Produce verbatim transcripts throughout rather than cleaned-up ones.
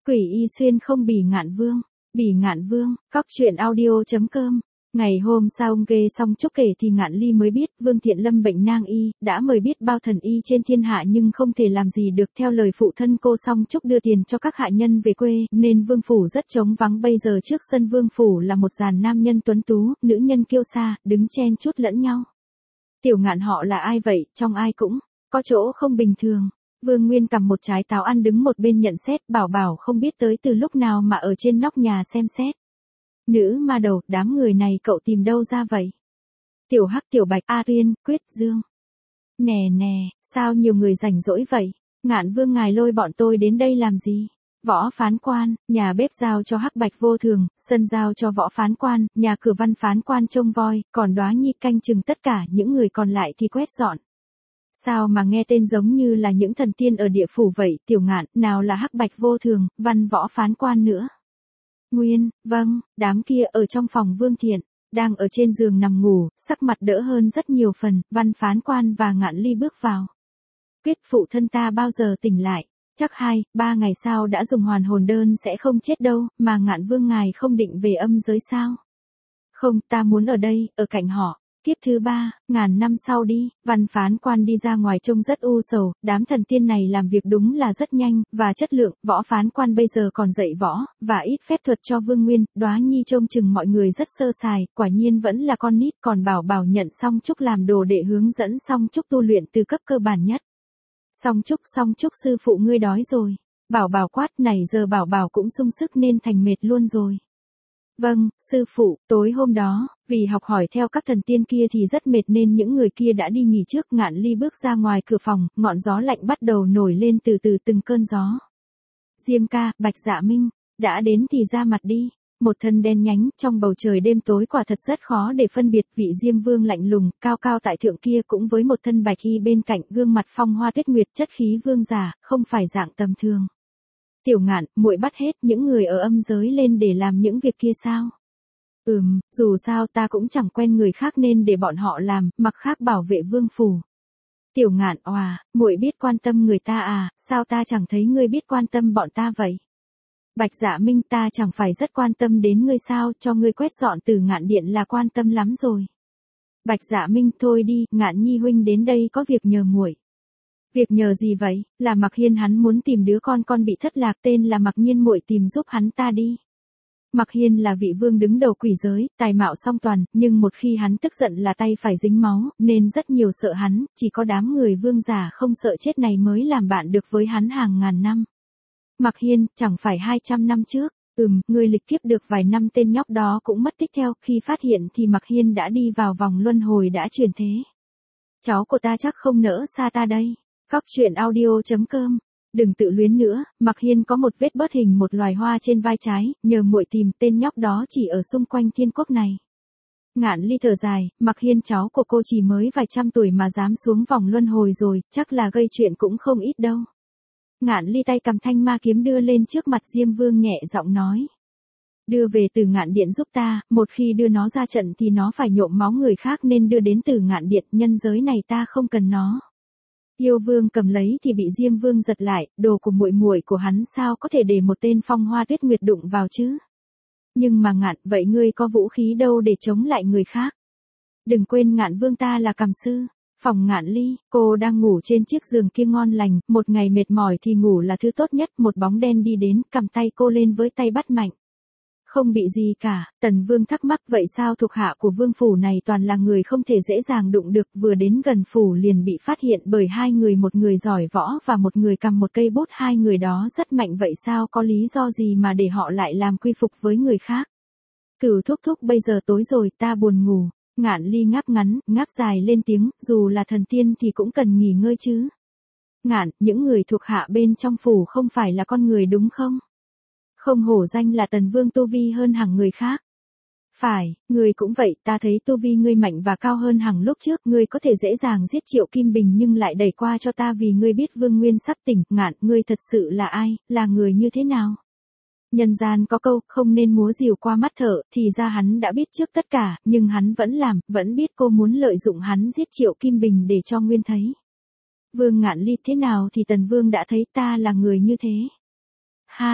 Quỷ y xuyên không bỉ ngạn vương, bỉ ngạn vương, cóc truyện audio.com. Ngày hôm sau ông ghê xong chúc kể thì Ngạn Ly mới biết Vương Thiện Lâm bệnh nang y, đã mời biết bao thần y trên thiên hạ nhưng không thể làm gì được. Theo lời phụ thân cô Song Trúc đưa tiền cho các hạ nhân về quê, nên vương phủ rất trống vắng. Bây giờ trước sân vương phủ là một dàn nam nhân tuấn tú, nữ nhân kiêu sa, đứng chen chúc lẫn nhau. Tiểu Ngạn họ là ai vậy, trong ai cũng có chỗ không bình thường. Vương Nguyên cầm một trái táo ăn đứng một bên nhận xét, bảo bảo không biết tới từ lúc nào mà ở trên nóc nhà xem xét. Nữ ma đầu, đám người này cậu tìm đâu ra vậy? Tiểu Hắc, Tiểu Bạch, A Tuyên, Quyết, Dương. Nè nè, sao nhiều người rảnh rỗi vậy? Ngạn vương ngài lôi bọn tôi đến đây làm gì? Võ phán quan, nhà bếp giao cho Hắc Bạch vô thường, sân giao cho võ phán quan, nhà cửa văn phán quan trông voi, còn Đóa Nhi canh chừng tất cả, những người còn lại thì quét dọn. Sao mà nghe tên giống như là những thần tiên ở địa phủ vậy, Tiểu Ngạn, nào là Hắc Bạch vô thường, văn võ phán quan nữa? Nguyên, vâng, đám kia ở trong phòng Vương Thiện, đang ở trên giường nằm ngủ, sắc mặt đỡ hơn rất nhiều phần. Văn phán quan và Ngạn Ly bước vào. Quyết, phụ thân ta bao giờ tỉnh lại? Chắc hai, ba ngày sau đã dùng hoàn hồn đơn sẽ không chết đâu, mà Ngạn vương ngài không định về âm giới sao? Không, ta muốn ở đây, ở cạnh họ. Kiếp thứ ba, ngàn năm sau đi. Văn phán quan đi ra ngoài trông rất u sầu, đám thần tiên này làm việc đúng là rất nhanh, và chất lượng. Võ phán quan bây giờ còn dạy võ, và ít phép thuật cho Vương Nguyên. Đóa Nhi trông chừng mọi người rất sơ sài, quả nhiên vẫn là con nít. Còn Bảo Bảo nhận Song Trúc làm đồ đệ hướng dẫn Song Trúc tu luyện từ cấp cơ bản nhất. Song Trúc, Song Trúc sư phụ ngươi đói rồi. Bảo Bảo quát, này giờ Bảo Bảo cũng sung sức nên thành mệt luôn rồi. Vâng, sư phụ, tối hôm đó, vì học hỏi theo các thần tiên kia thì rất mệt nên những người kia đã đi nghỉ trước. Ngạn Ly bước ra ngoài cửa phòng, ngọn gió lạnh bắt đầu nổi lên từ từ từng cơn gió. Diêm ca, Bạch Dạ Minh, đã đến thì ra mặt đi. Một thân đen nhánh, trong bầu trời đêm tối quả thật rất khó để phân biệt. Vị Diêm Vương lạnh lùng, cao cao tại thượng kia cũng với một thân bạch y bên cạnh, gương mặt phong hoa tuyết nguyệt, chất khí vương giả, không phải dạng tầm thường. Tiểu Ngạn, muội bắt hết những người ở âm giới lên để làm những việc kia sao? Ừm, dù sao ta cũng chẳng quen người khác nên để bọn họ làm, mặc khác bảo vệ vương phủ. Tiểu Ngạn, òa, muội biết quan tâm người ta à, sao ta chẳng thấy ngươi biết quan tâm bọn ta vậy? Bạch Dạ Minh, ta chẳng phải rất quan tâm đến ngươi sao, cho ngươi quét dọn từ Ngạn điện là quan tâm lắm rồi. Bạch Dạ Minh, thôi đi, Ngạn Nhi huynh đến đây có việc nhờ muội. Việc nhờ gì vậy? Là Mặc Hiên, hắn muốn tìm đứa con con bị thất lạc tên là Mặc Nhiên, muội tìm giúp hắn ta đi. Mặc Hiên là vị vương đứng đầu quỷ giới, tài mạo song toàn, nhưng một khi hắn tức giận là tay phải dính máu, nên rất nhiều sợ hắn, chỉ có đám người vương giả không sợ chết này mới làm bạn được với hắn hàng ngàn năm. Mặc Hiên, chẳng phải hai trăm năm trước, ừm, người lịch kiếp được vài năm tên nhóc đó cũng mất tích theo, khi phát hiện thì Mặc Hiên đã đi vào vòng luân hồi đã chuyển thế. Cháu của ta chắc không nỡ xa ta đây. Cóc truyện audio.com. Đừng tự luyến nữa, Mặc Hiên có một vết bớt hình một loài hoa trên vai trái, nhờ muội tìm, tên nhóc đó chỉ ở xung quanh thiên quốc này. Ngạn Ly thở dài, Mặc Hiên cháu của cô chỉ mới vài trăm tuổi mà dám xuống vòng luân hồi rồi, chắc là gây chuyện cũng không ít đâu. Ngạn Ly tay cầm thanh ma kiếm đưa lên trước mặt Diêm Vương nhẹ giọng nói. Đưa về từ Ngạn điện giúp ta, một khi đưa nó ra trận thì nó phải nhộm máu người khác nên đưa đến từ Ngạn điện, nhân giới này ta không cần nó. Yêu Vương cầm lấy thì bị Diêm Vương giật lại, đồ của muội muội của hắn sao có thể để một tên phong hoa tuyết nguyệt đụng vào chứ? Nhưng mà Ngạn, vậy ngươi có vũ khí đâu để chống lại người khác? Đừng quên Ngạn Vương ta là cầm sư. Phòng Ngạn Ly, cô đang ngủ trên chiếc giường kia ngon lành, một ngày mệt mỏi thì ngủ là thứ tốt nhất. Một bóng đen đi đến, cầm tay cô lên với tay bắt mạnh. Không bị gì cả. Tần Vương thắc mắc, vậy sao thuộc hạ của vương phủ này toàn là người không thể dễ dàng đụng được, vừa đến gần phủ liền bị phát hiện bởi hai người, một người giỏi võ và một người cầm một cây bút, hai người đó rất mạnh, vậy sao có lý do gì mà để họ lại làm quy phục với người khác? Cửu thúc thúc, bây giờ tối rồi, ta buồn ngủ. Ngạn Ly ngáp ngắn, ngáp dài lên tiếng, dù là thần tiên thì cũng cần nghỉ ngơi chứ. Ngạn, những người thuộc hạ bên trong phủ không phải là con người đúng không? Không hổ danh là Tần Vương, tu vi hơn hẳn người khác. Phải, ngươi cũng vậy, ta thấy tu vi ngươi mạnh và cao hơn hẳn lúc trước, ngươi có thể dễ dàng giết Triệu Kim Bình nhưng lại đẩy qua cho ta vì ngươi biết Vương Nguyên sắp tỉnh. Ngạn, ngươi thật sự là ai, là người như thế nào? Nhân gian có câu, không nên múa rìu qua mắt thợ, thì ra hắn đã biết trước tất cả, nhưng hắn vẫn làm, vẫn biết cô muốn lợi dụng hắn giết Triệu Kim Bình để cho Nguyên thấy. Vương Ngạn Ly, thế nào thì Tần Vương đã thấy ta là người như thế? Hai,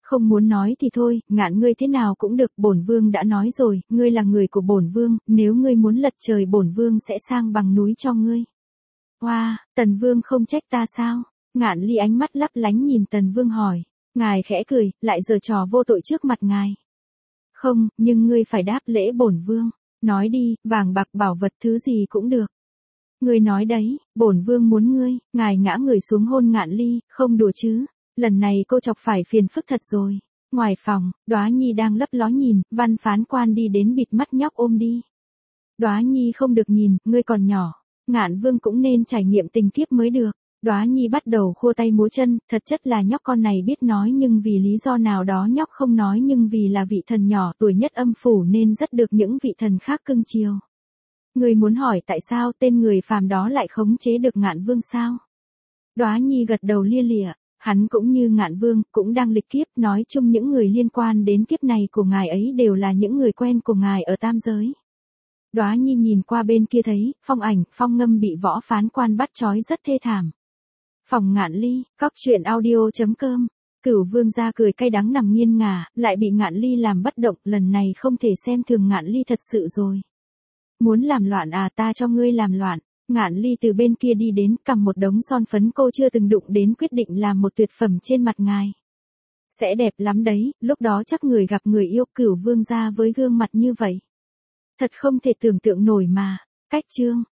Không muốn nói thì thôi, Ngạn ngươi thế nào cũng được, bổn vương đã nói rồi, ngươi là người của bổn vương, nếu ngươi muốn lật trời bổn vương sẽ sang bằng núi cho ngươi. Oa, wow, Tần Vương không trách ta sao? Ngạn Ly ánh mắt lấp lánh nhìn Tần Vương hỏi. Ngài khẽ cười, lại giở trò vô tội trước mặt ngài. Không, nhưng ngươi phải đáp lễ bổn vương. Nói đi, vàng bạc bảo vật thứ gì cũng được. Ngươi nói đấy, bổn vương muốn ngươi. Ngài ngã người xuống hôn Ngạn Ly, không đùa chứ. Lần này cô chọc phải phiền phức thật rồi. Ngoài phòng, Đóa Nhi đang lấp ló nhìn, Văn phán quan đi đến bịt mắt nhóc ôm đi. Đóa Nhi không được nhìn, ngươi còn nhỏ. Ngạn Vương cũng nên trải nghiệm tình kiếp mới được. Đóa Nhi bắt đầu khua tay múa chân, thật chất là nhóc con này biết nói nhưng vì lý do nào đó nhóc không nói, nhưng vì là vị thần nhỏ tuổi nhất âm phủ nên rất được những vị thần khác cưng chiều. Người muốn hỏi tại sao tên người phàm đó lại khống chế được Ngạn Vương sao? Đóa Nhi gật đầu lia lịa, hắn cũng như Ngạn Vương, cũng đang lịch kiếp, nói chung những người liên quan đến kiếp này của ngài ấy đều là những người quen của ngài ở tam giới. Đóa Nhi nhìn qua bên kia thấy, Phong Ảnh, Phong Ngâm bị võ phán quan bắt trói rất thê thảm. Phòng Ngạn Ly, cóc truyện audio chấm com. Cửu Vương gia cười cay đắng nằm nghiêng ngả, lại bị Ngạn Ly làm bất động, lần này không thể xem thường Ngạn Ly thật sự rồi. Muốn làm loạn à, ta cho ngươi làm loạn. Ngạn Ly từ bên kia đi đến, cầm một đống son phấn cô chưa từng đụng đến, quyết định làm một tuyệt phẩm trên mặt ngài. Sẽ đẹp lắm đấy, lúc đó chắc người gặp người yêu. Cửu Vương gia với gương mặt như vậy. Thật không thể tưởng tượng nổi mà. Cách chương.